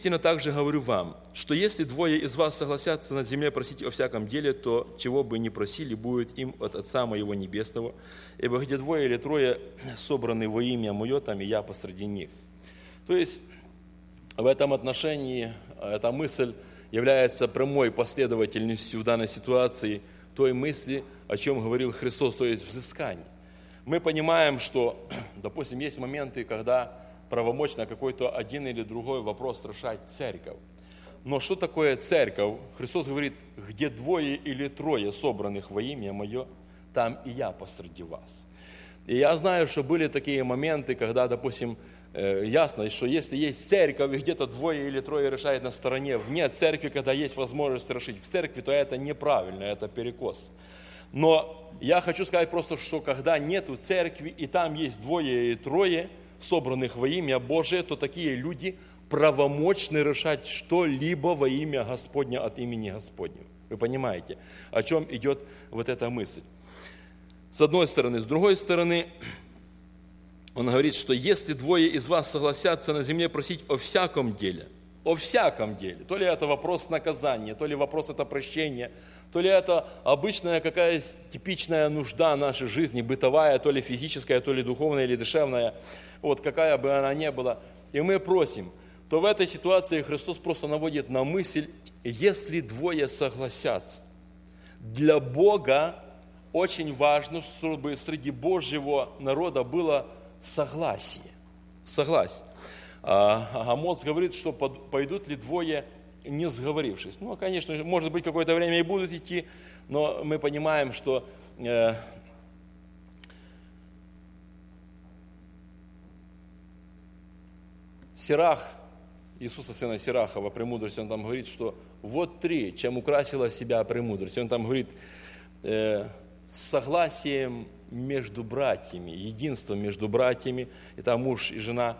Истинно также говорю вам, что если двое из вас согласятся на земле просить о всяком деле, то чего бы ни просили, будет им от Отца Моего Небесного. Ибо где двое или трое собраны во имя Мое, там и я посреди них». То есть в этом отношении эта мысль является прямой последовательностью в данной ситуации той мысли, о чем говорил Христос, то есть взыскание. Мы понимаем, что, допустим, есть моменты, когда правомочно какой-то один или другой вопрос решать церковь. Но что такое церковь? Христос говорит, где двое или трое собранных во имя Мое, там и я посреди вас. И я знаю, что были такие моменты, когда, допустим, ясно, что если есть церковь, и где-то двое или трое решает на стороне вне церкви, когда есть возможность решить в церкви, то это неправильно, это перекос. Но я хочу сказать просто, что когда нету церкви, и там есть двое и трое, собранных во имя Божие, то такие люди правомочны решать что-либо во имя Господне от имени Господнего. Вы понимаете, о чем идет вот эта мысль? С одной стороны. С другой стороны, он говорит, что если двое из вас согласятся на земле просить о всяком деле, то ли это вопрос наказания, то ли вопрос это прощения, то ли это обычная какая-то типичная нужда нашей жизни, бытовая, то ли физическая, то ли духовная, или душевная, вот какая бы она ни была, и мы просим, то в этой ситуации Христос просто наводит на мысль, если двое согласятся. Для Бога очень важно, чтобы среди Божьего народа было согласие. Амос говорит, что пойдут ли двое, не сговорившись. Ну, конечно, может быть, какое-то время и будут идти, но мы понимаем, что Сирах, Иисуса сына Сирахова, премудрости, он там говорит, что вот три, чем украсила себя премудрость. Он там говорит, согласием между братьями, единством между братьями, это муж и жена,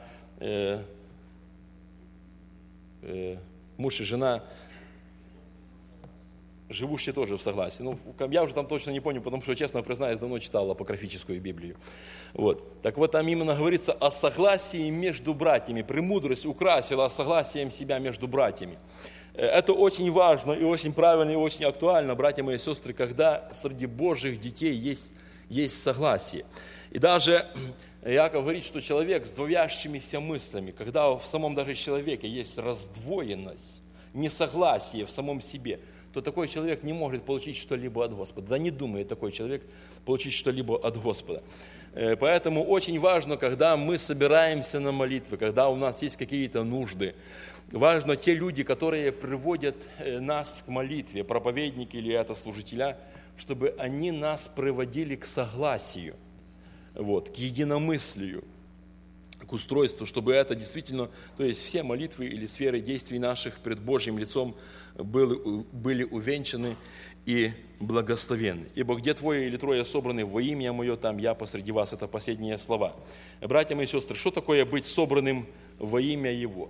живущие тоже в согласии. Ну, я уже там точно не помню, потому что, честно признаюсь, давно читал апокрифическую Библию. Вот. Так вот, там именно говорится о согласии между братьями. Премудрость украсила согласием себя между братьями. Это очень важно и очень правильно, и очень актуально, братья мои и сестры, когда среди Божьих детей есть согласие. И даже Иаков говорит, что человек с двоящимися мыслями, когда в самом даже человеке есть раздвоенность, несогласие в самом себе, то такой человек не может получить что-либо от Господа. Да не думает такой человек получить что-либо от Господа. Поэтому очень важно, когда мы собираемся на молитвы, когда у нас есть какие-то нужды, важно те люди, которые приводят нас к молитве, проповедники или это служителя, чтобы они нас приводили к согласию, к единомыслию, к устройству, чтобы это действительно, то есть все молитвы или сферы действий наших пред Божьим лицом были увенчаны и благословенны. Ибо где двое или трое собраны во имя Мое, там я посреди вас. Это последние слова. Братья мои и сестры, что такое быть собранным во имя Его?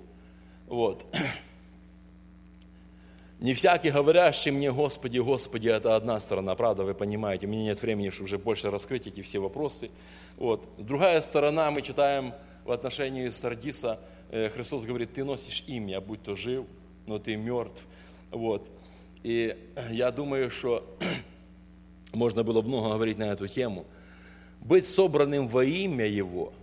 Не всякий говорящий мне, Господи, Господи, это одна сторона, правда, вы понимаете, у меня нет времени, чтобы уже больше раскрыть эти все вопросы. Другая сторона, мы читаем в отношении Сардиса, Христос говорит, ты носишь имя, будь то жив, но ты мертв. И я думаю, что можно было много говорить на эту тему. Быть собранным во имя Его,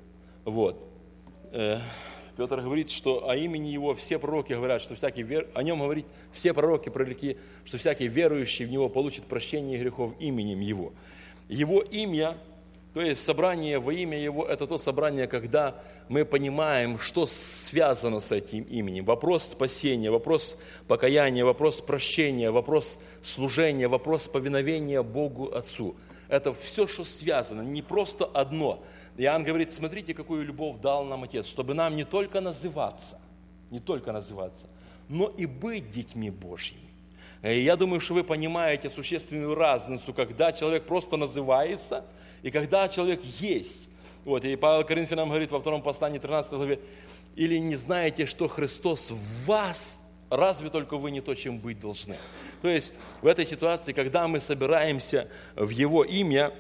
Петр говорит, что о имени Его все пророки говорят, что о Нем говорит, все пророки пророки, что всякий верующий в Него получит прощение грехов именем Его. Его имя, то есть собрание во имя Его, это то собрание, когда мы понимаем, что связано с этим именем. Вопрос спасения, вопрос покаяния, вопрос прощения, вопрос служения, вопрос повиновения Богу Отцу. Это все, что связано, не просто одно. Иоанн говорит, смотрите, какую любовь дал нам Отец, чтобы нам не только называться, но и быть детьми Божьими. И я думаю, что вы понимаете существенную разницу, когда человек просто называется, и когда человек есть. И Павел Коринфянам говорит во 2 послании 13 главе, или не знаете, что Христос в вас, разве только вы не то, чем быть должны. То есть в этой ситуации, когда мы собираемся в Его имя,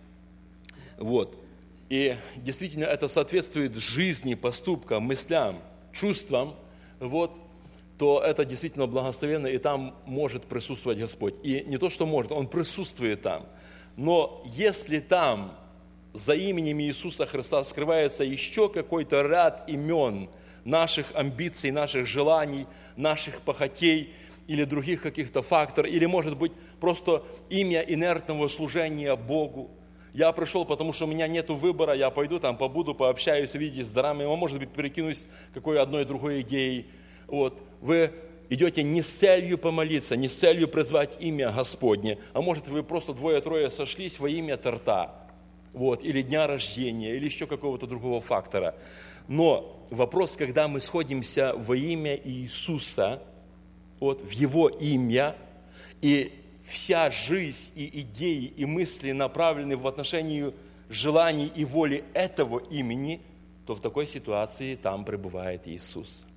и действительно это соответствует жизни, поступкам, мыслям, чувствам, то это действительно благословенно, и там может присутствовать Господь. И не то, что может, Он присутствует там. Но если там за именем Иисуса Христа скрывается еще какой-то ряд имен наших амбиций, наших желаний, наших похотей или других каких-то факторов, или, может быть, просто имя инертного служения Богу. Я пришел, потому что у меня нет выбора, я пойду там, побуду, пообщаюсь, увидеть с дарами, может быть, перекинусь какой одной другой идеей. Вот. Вы идете не с целью помолиться, не с целью призвать имя Господне, а может, вы просто двое-трое сошлись во имя торта, вот, или дня рождения, или еще какого-то другого фактора. Но вопрос, когда мы сходимся во имя Иисуса, вот, в Его имя, и вся жизнь, и идеи, и мысли направлены в отношении желаний и воли этого имени, то в такой ситуации там пребывает Иисус.